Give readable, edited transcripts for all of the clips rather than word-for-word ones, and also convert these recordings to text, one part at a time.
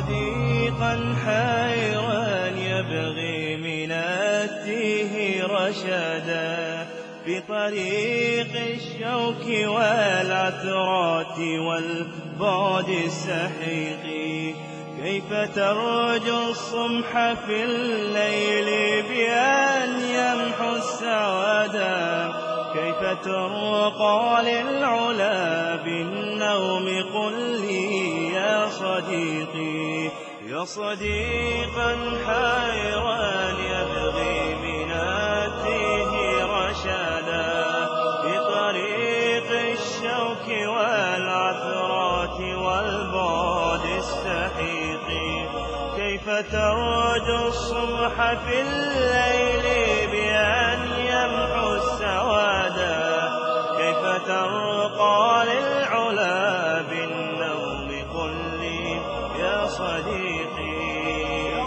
صديقا حيران يبغي من التيه رشدا في طريق الشوك والعثرات والبعد السحيق. كيف ترجو الصبح في الليل بأن يمحو السوادا؟ كيف ترقى للعلا بالنوم؟ قل لي يا صديقي، يا صديقا حيران يبغي من التيه رشدا في طريق الشوك والعثرات والبعد السحيق. كيف ترجو الصبح في الليل بأن يمحو السوادا؟ كيف ترقى للعلا بالنوم؟ قل لي يا صديقي، يا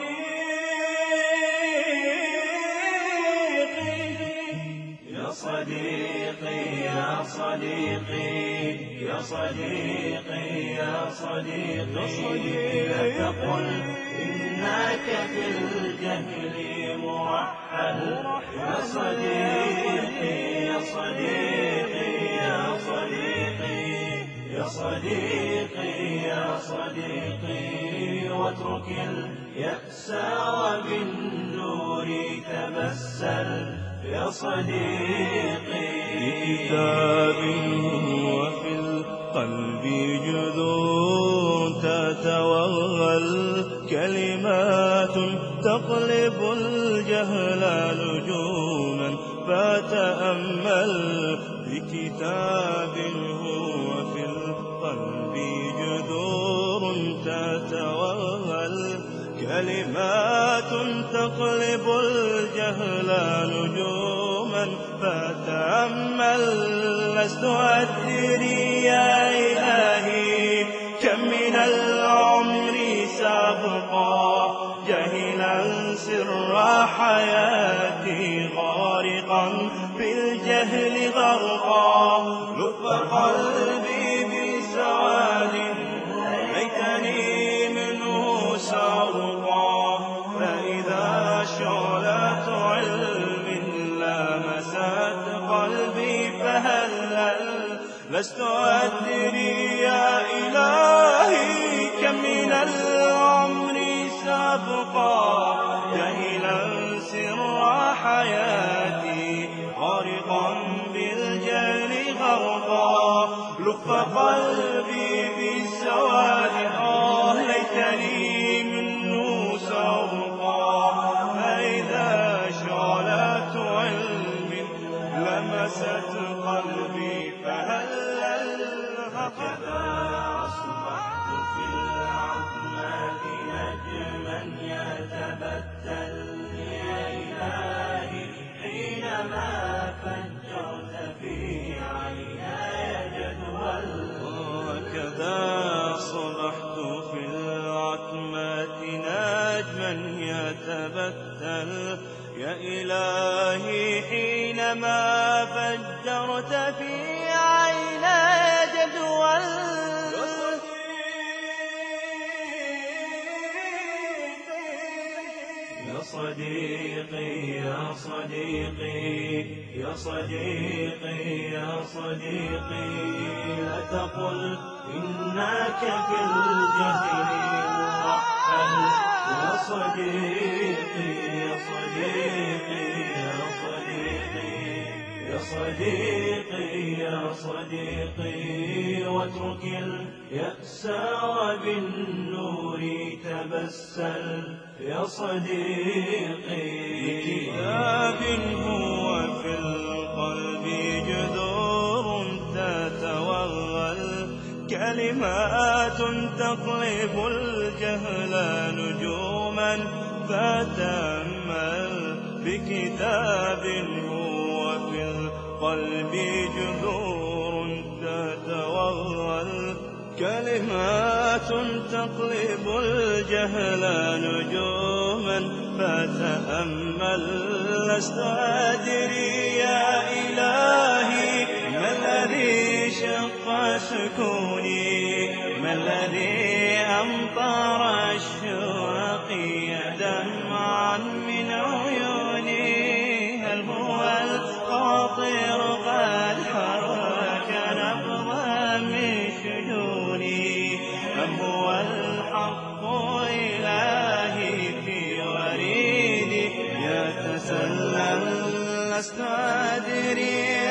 صديقي، يا صديقي، يا صديقي، يا صديقي، لا تقل إنك في الجهل مرحل. يا صديقي، يا صديقي، يا صديقي، يا صديقي، يا صديقي، واترك اليأس وبالنور تبسل. يا صديقي، بكتاب وفي القلب جذور تتوغل، كلمات تقلب الجهل نجوما فتأمل. بكتاب وفي القلب جذور تتوغل، كلمات تقلب الجهل نجوما فتأمل. لست أدري يا إلهي كم من العمر سأبقى جاهلا سر حياتي، غارقا في الجهل غرقا. لف قلبي بسواد ليتني منه سأرقى، فإذا شعلة علم لامست قلبي فهلل. لست أدري يا إلهي كم من العمر سأبقى جاهلا سر حياتي، غارقا بالجهل غرقا. لف قلبي بالسواد ليتني منه سأرقى، فإذا شعلة علم لمست قلبي فهلل. هكذا أصبحت في العظمة نجما يتبتل. يا إلهي حينما فجرت في عيناي جدول. هكذا أصبحت في العتمة نجما يتبتل. يا إلهي حينما فجرت في عيناي جدول. يا صديقي، يا صديقي، يا صديقي، يا صديقي، لا تقل إنك في الجهل مرحل. يا صديقي، يا صديقي، يا صديقي، يا صديقي، يا صديقي، واترك اليأس وبالنور تبسل. يا صديقي، بكتاب هو في القلب جذور تتوغل، كلمات تقلب الجهل نجوما فتأمل. بكتاب هو في القلب جذور تتوغل، كلمات تقلب الجهل نجوما فتأمل. لست أدري يا إلهي ما الذي شق سكوني، ما الذي أمطر لست أدري